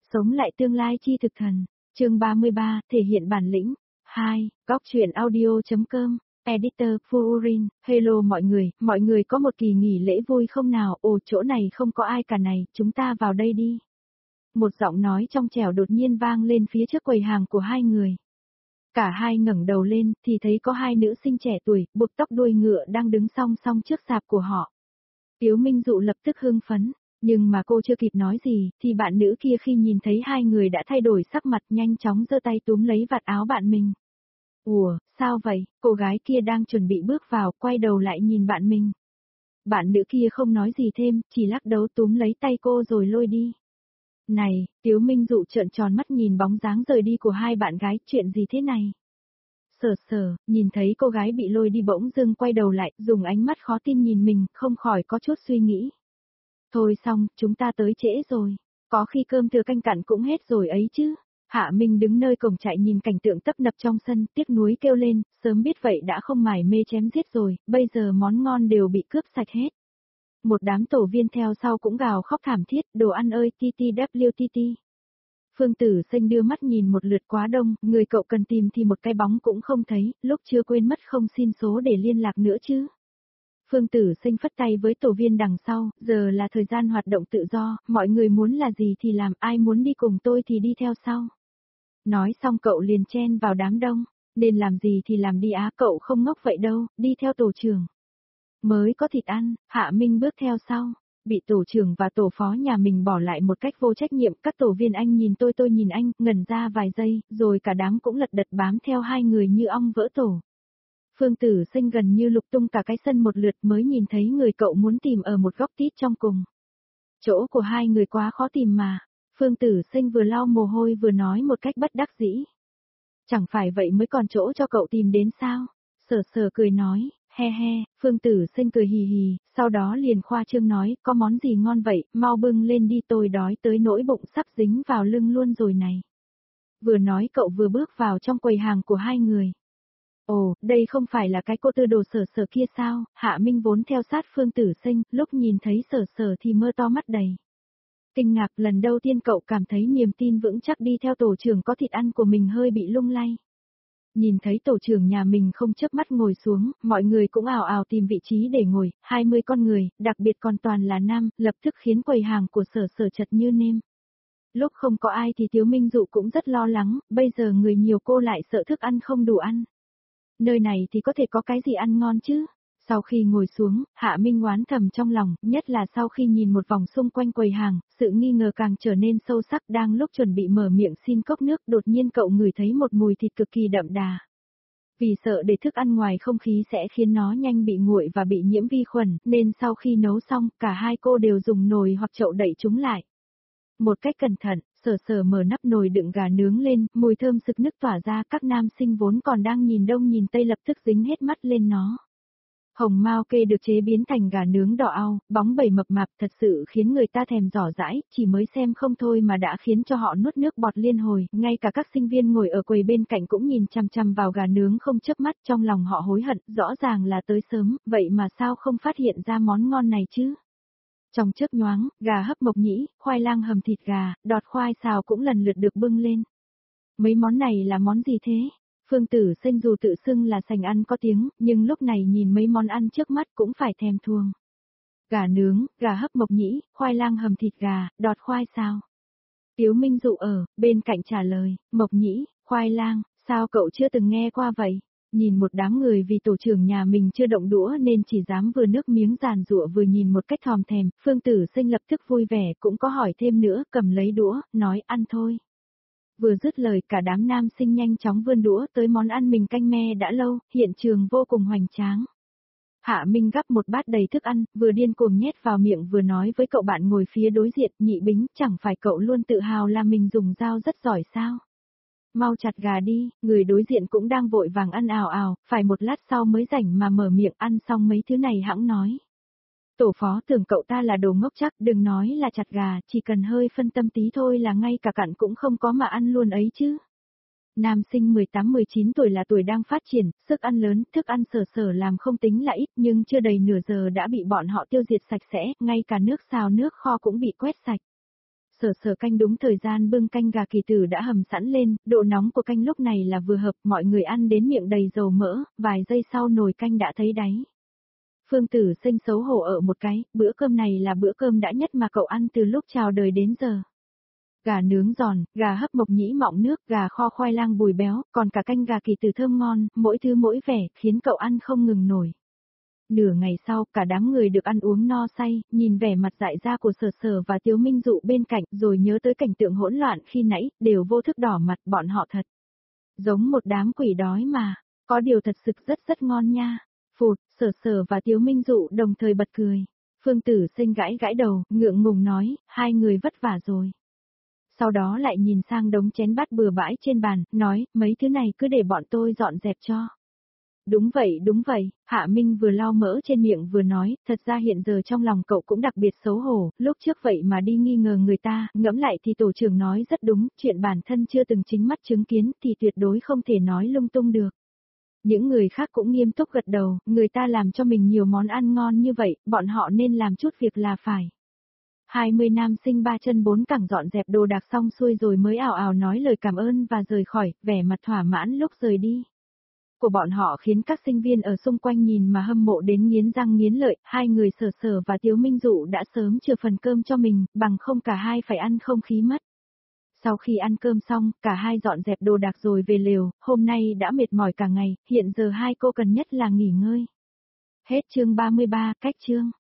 Sống lại tương lai chi thực thần. Chương 33, thể hiện bản lĩnh. 2. Góc truyện audio.com. Editor Furin. Hello mọi người có một kỳ nghỉ lễ vui không nào? Ồ, chỗ này không có ai cả này, chúng ta vào đây đi. Một giọng nói trong trẻo đột nhiên vang lên phía trước quầy hàng của hai người. Cả hai ngẩng đầu lên thì thấy có hai nữ sinh trẻ tuổi, buộc tóc đuôi ngựa đang đứng song song trước sạp của họ. Tiếu Minh Dụ lập tức hưng phấn, nhưng mà cô chưa kịp nói gì thì bạn nữ kia khi nhìn thấy hai người đã thay đổi sắc mặt nhanh chóng giơ tay túm lấy vạt áo bạn mình. Ủa, sao vậy? Cô gái kia đang chuẩn bị bước vào, quay đầu lại nhìn bạn mình. Bạn nữ kia không nói gì thêm, chỉ lắc đầu túm lấy tay cô rồi lôi đi. Này, Tiếu Minh Dụ trợn tròn mắt nhìn bóng dáng rời đi của hai bạn gái, chuyện gì thế này? Sở, nhìn thấy cô gái bị lôi đi bỗng dưng quay đầu lại, dùng ánh mắt khó tin nhìn mình, không khỏi có chút suy nghĩ. Thôi xong, chúng ta tới trễ rồi. Có khi cơm thừa canh cặn cũng hết rồi ấy chứ. Hạ Minh đứng nơi cổng chạy nhìn cảnh tượng tấp nập trong sân, tiếc nuối kêu lên, sớm biết vậy đã không mải mê chém giết rồi, bây giờ món ngon đều bị cướp sạch hết. Một đám tổ viên theo sau cũng gào khóc thảm thiết, đồ ăn ơi TTWTT. Phương Tử Sinh đưa mắt nhìn một lượt quá đông, người cậu cần tìm thì một cái bóng cũng không thấy, lúc chưa quên mất không xin số để liên lạc nữa chứ. Phương Tử Sinh phất tay với tổ viên đằng sau, giờ là thời gian hoạt động tự do, mọi người muốn là gì thì làm, ai muốn đi cùng tôi thì đi theo sau. Nói xong cậu liền chen vào đám đông, nên làm gì thì làm đi á, cậu không ngốc vậy đâu, đi theo tổ trưởng. Mới có thịt ăn, Hạ Minh bước theo sau, bị tổ trưởng và tổ phó nhà mình bỏ lại một cách vô trách nhiệm, các tổ viên anh nhìn tôi nhìn anh, ngẩn ra vài giây, rồi cả đám cũng lật đật bám theo hai người như ong vỡ tổ. Phương Tử Sinh gần như lục tung cả cái sân một lượt mới nhìn thấy người cậu muốn tìm ở một góc tít trong cùng. Chỗ của hai người quá khó tìm mà. Phương Tử Sinh vừa lau mồ hôi vừa nói một cách bất đắc dĩ. Chẳng phải vậy mới còn chỗ cho cậu tìm đến sao? Sở cười nói, he, Phương Tử Sinh cười hì hì, sau đó liền khoa trương nói, có món gì ngon vậy, mau bưng lên đi, tôi đói tới nỗi bụng sắp dính vào lưng luôn rồi này. Vừa nói cậu vừa bước vào trong quầy hàng của hai người. Ồ, đây không phải là cái cô tư đồ sở kia sao? Hạ Minh vốn theo sát Phương Tử Sinh, lúc nhìn thấy sở thì mơ to mắt đầy. Kinh ngạc, lần đầu tiên cậu cảm thấy niềm tin vững chắc đi theo tổ trưởng có thịt ăn của mình hơi bị lung lay. Nhìn thấy tổ trưởng nhà mình không chớp mắt ngồi xuống, mọi người cũng ào ào tìm vị trí để ngồi, 20 con người, đặc biệt còn toàn là nam, lập tức khiến quầy hàng của sở chật như nêm. Lúc không có ai thì Tiếu Minh Dụ cũng rất lo lắng, bây giờ người nhiều cô lại sợ thức ăn không đủ ăn. Nơi này thì có thể có cái gì ăn ngon chứ? Sau khi ngồi xuống, Hạ Minh oán thầm trong lòng, nhất là sau khi nhìn một vòng xung quanh quầy hàng, sự nghi ngờ càng trở nên sâu sắc. Đang lúc chuẩn bị mở miệng xin cốc nước, đột nhiên cậu ngửi thấy một mùi thịt cực kỳ đậm đà. Vì sợ để thức ăn ngoài không khí sẽ khiến nó nhanh bị nguội và bị nhiễm vi khuẩn, nên sau khi nấu xong, cả hai cô đều dùng nồi hoặc chậu đậy chúng lại. Một cách cẩn thận, sở mở nắp nồi đựng gà nướng lên, mùi thơm sực nức tỏa ra, các nam sinh vốn còn đang nhìn đông nhìn tây lập tức dính hết mắt lên nó. Hồng mao kê được chế biến thành gà nướng đỏ au, bóng bẩy mập mạp thật sự khiến người ta thèm dò dãi, chỉ mới xem không thôi mà đã khiến cho họ nuốt nước bọt liên hồi, ngay cả các sinh viên ngồi ở quầy bên cạnh cũng nhìn chằm chằm vào gà nướng không chớp mắt, trong lòng họ hối hận, rõ ràng là tới sớm, vậy mà sao không phát hiện ra món ngon này chứ? Trong chớp nhoáng, gà hấp mộc nhĩ, khoai lang hầm thịt gà, đọt khoai xào cũng lần lượt được bưng lên. Mấy món này là món gì thế? Phương Tử Sinh dù tự xưng là sành ăn có tiếng, nhưng lúc này nhìn mấy món ăn trước mắt cũng phải thèm thuồng. Gà nướng, gà hấp mộc nhĩ, khoai lang hầm thịt gà, đọt khoai xào. Tiếu Minh Dụ ở bên cạnh trả lời, mộc nhĩ, khoai lang, sao cậu chưa từng nghe qua vậy? Nhìn một đám người vì tổ trưởng nhà mình chưa động đũa nên chỉ dám vừa nước miếng giàn giụa vừa nhìn một cách thòm thèm, Phương Tử Sinh lập tức vui vẻ cũng có hỏi thêm nữa, cầm lấy đũa, nói ăn thôi. Vừa dứt lời cả đám nam sinh nhanh chóng vươn đũa tới món ăn mình canh me đã lâu, hiện trường vô cùng hoành tráng. Hạ Minh gắp một bát đầy thức ăn, vừa điên cuồng nhét vào miệng vừa nói với cậu bạn ngồi phía đối diện, Nhị Bính, chẳng phải cậu luôn tự hào là mình dùng dao rất giỏi sao? Mau chặt gà đi, người đối diện cũng đang vội vàng ăn ào ào, phải một lát sau mới rảnh mà mở miệng ăn xong mấy thứ này hãng nói. Tổ phó tưởng cậu ta là đồ ngốc chắc, đừng nói là chặt gà, chỉ cần hơi phân tâm tí thôi là ngay cả cặn cũng không có mà ăn luôn ấy chứ. Nam sinh 18-19 tuổi là tuổi đang phát triển, sức ăn lớn, thức ăn sở làm không tính là ít nhưng chưa đầy nửa giờ đã bị bọn họ tiêu diệt sạch sẽ, ngay cả nước xào nước kho cũng bị quét sạch. Sở Sở canh đúng thời gian bưng canh gà kỳ tử đã hầm sẵn lên, độ nóng của canh lúc này là vừa hợp, mọi người ăn đến miệng đầy dầu mỡ, vài giây sau nồi canh đã thấy đáy. Phương Tử Sinh xấu hổ ở một cái, bữa cơm này là bữa cơm đã nhất mà cậu ăn từ lúc chào đời đến giờ. Gà nướng giòn, gà hấp mộc nhĩ mọng nước, gà kho khoai lang bùi béo, còn cả canh gà kỳ tử thơm ngon, mỗi thứ mỗi vẻ, khiến cậu ăn không ngừng nổi. Nửa ngày sau, cả đám người được ăn uống no say, nhìn vẻ mặt dại ra của Sở Sở và Tiếu Minh Dụ bên cạnh, rồi nhớ tới cảnh tượng hỗn loạn khi nãy, đều vô thức đỏ mặt, bọn họ thật giống một đám quỷ đói mà, có điều thật sự rất rất ngon nha. Phụt, Sở Sở và Tiếu Minh Dụ đồng thời bật cười. Phương Tử Sinh gãi gãi đầu, ngượng ngùng nói, hai người vất vả rồi. Sau đó lại nhìn sang đống chén bát bừa bãi trên bàn, nói, mấy thứ này cứ để bọn tôi dọn dẹp cho. Đúng vậy, Hạ Minh vừa lau mỡ trên miệng vừa nói, thật ra hiện giờ trong lòng cậu cũng đặc biệt xấu hổ, lúc trước vậy mà đi nghi ngờ người ta, ngẫm lại thì tổ trưởng nói rất đúng, chuyện bản thân chưa từng chính mắt chứng kiến thì tuyệt đối không thể nói lung tung được. Những người khác cũng nghiêm túc gật đầu, người ta làm cho mình nhiều món ăn ngon như vậy, bọn họ nên làm chút việc là phải. 20 nam sinh ba chân bốn cẳng dọn dẹp đồ đạc xong xuôi rồi mới ào ào nói lời cảm ơn và rời khỏi, vẻ mặt thỏa mãn lúc rời đi. Của bọn họ khiến các sinh viên ở xung quanh nhìn mà hâm mộ đến nghiến răng nghiến lợi, hai người Sở Sở và Tiếu Minh Dụ đã sớm chừa phần cơm cho mình, bằng không cả hai phải ăn không khí mất. Sau khi ăn cơm xong, cả hai dọn dẹp đồ đạc rồi về lều, hôm nay đã mệt mỏi cả ngày, hiện giờ hai cô cần nhất là nghỉ ngơi. Hết chương 33, cách chương.